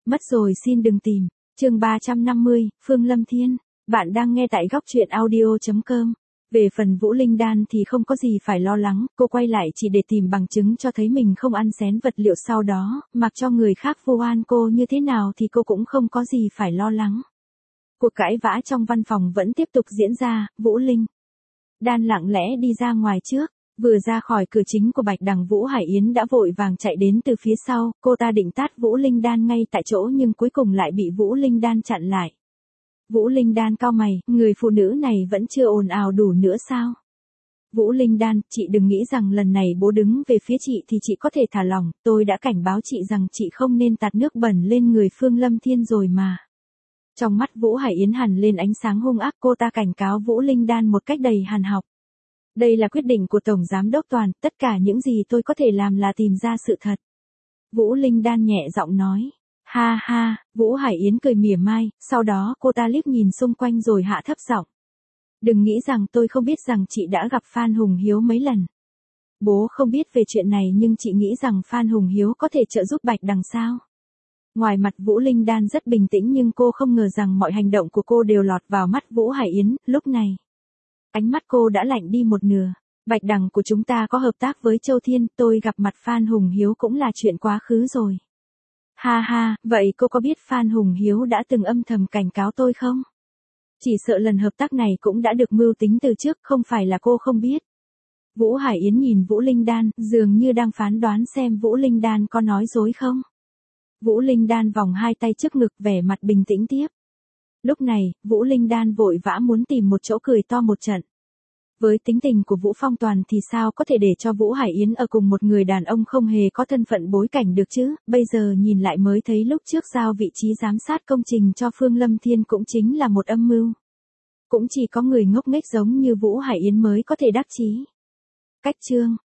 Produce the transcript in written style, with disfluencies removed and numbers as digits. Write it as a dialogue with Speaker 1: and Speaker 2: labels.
Speaker 1: Mất rồi xin đừng tìm. Chương 350, Phương Lâm Thiên. Bạn đang nghe tại góc truyện audio.com. Về phần Vũ Linh Đan thì không có gì phải lo lắng, cô quay lại chỉ để tìm bằng chứng cho thấy mình không ăn xén vật liệu sau đó, mặc cho người khác vu oan cô như thế nào thì cô cũng không có gì phải lo lắng. Cuộc cãi vã trong văn phòng vẫn tiếp tục diễn ra, Vũ Linh Đan lặng lẽ đi ra ngoài trước. Vừa ra khỏi cửa chính của Bạch Đằng, Vũ Hải Yến đã vội vàng chạy đến từ phía sau, cô ta định tát Vũ Linh Đan ngay tại chỗ nhưng cuối cùng lại bị Vũ Linh Đan chặn lại. Vũ Linh Đan cau mày, người phụ nữ này vẫn chưa ồn ào đủ nữa sao? Vũ Linh Đan, chị đừng nghĩ rằng lần này bố đứng về phía chị thì chị có thể thả lỏng, tôi đã cảnh báo chị rằng chị không nên tạt nước bẩn lên người Phương Lâm Thiên rồi mà. Trong mắt Vũ Hải Yến hằn lên ánh sáng hung ác, cô ta cảnh cáo Vũ Linh Đan một cách đầy hàn học. Đây là quyết định của Tổng Giám Đốc Toàn, tất cả những gì tôi có thể làm là tìm ra sự thật. Vũ Linh Đan nhẹ giọng nói. Ha ha, Vũ Hải Yến cười mỉa mai, sau đó cô ta liếc nhìn xung quanh rồi hạ thấp giọng. Đừng nghĩ rằng tôi không biết rằng chị đã gặp Phan Hùng Hiếu mấy lần. Bố không biết về chuyện này nhưng chị nghĩ rằng Phan Hùng Hiếu có thể trợ giúp Bạch Đằng sao? Ngoài mặt Vũ Linh Đan rất bình tĩnh nhưng cô không ngờ rằng mọi hành động của cô đều lọt vào mắt Vũ Hải Yến, lúc này. Ánh mắt cô đã lạnh đi một nửa. Bạch Đằng của chúng ta có hợp tác với Châu Thiên, tôi gặp mặt Phan Hùng Hiếu cũng là chuyện quá khứ rồi. Ha ha, vậy cô có biết Phan Hùng Hiếu đã từng âm thầm cảnh cáo tôi không? Chỉ sợ lần hợp tác này cũng đã được mưu tính từ trước, không phải là cô không biết. Vũ Hải Yến nhìn Vũ Linh Đan, dường như đang phán đoán xem Vũ Linh Đan có nói dối không. Vũ Linh Đan vòng hai tay trước ngực, vẻ mặt bình tĩnh tiếp. Lúc này, Vũ Linh Đan vội vã muốn tìm một chỗ cười to một trận. Với tính tình của Vũ Phong Toàn thì sao có thể để cho Vũ Hải Yến ở cùng một người đàn ông không hề có thân phận bối cảnh được chứ, bây giờ nhìn lại mới thấy lúc trước giao vị trí giám sát công trình cho Phương Lâm Thiên cũng chính là một âm mưu. Cũng chỉ có người ngốc nghếch giống như Vũ Hải Yến mới có thể đắc chí. Cách chương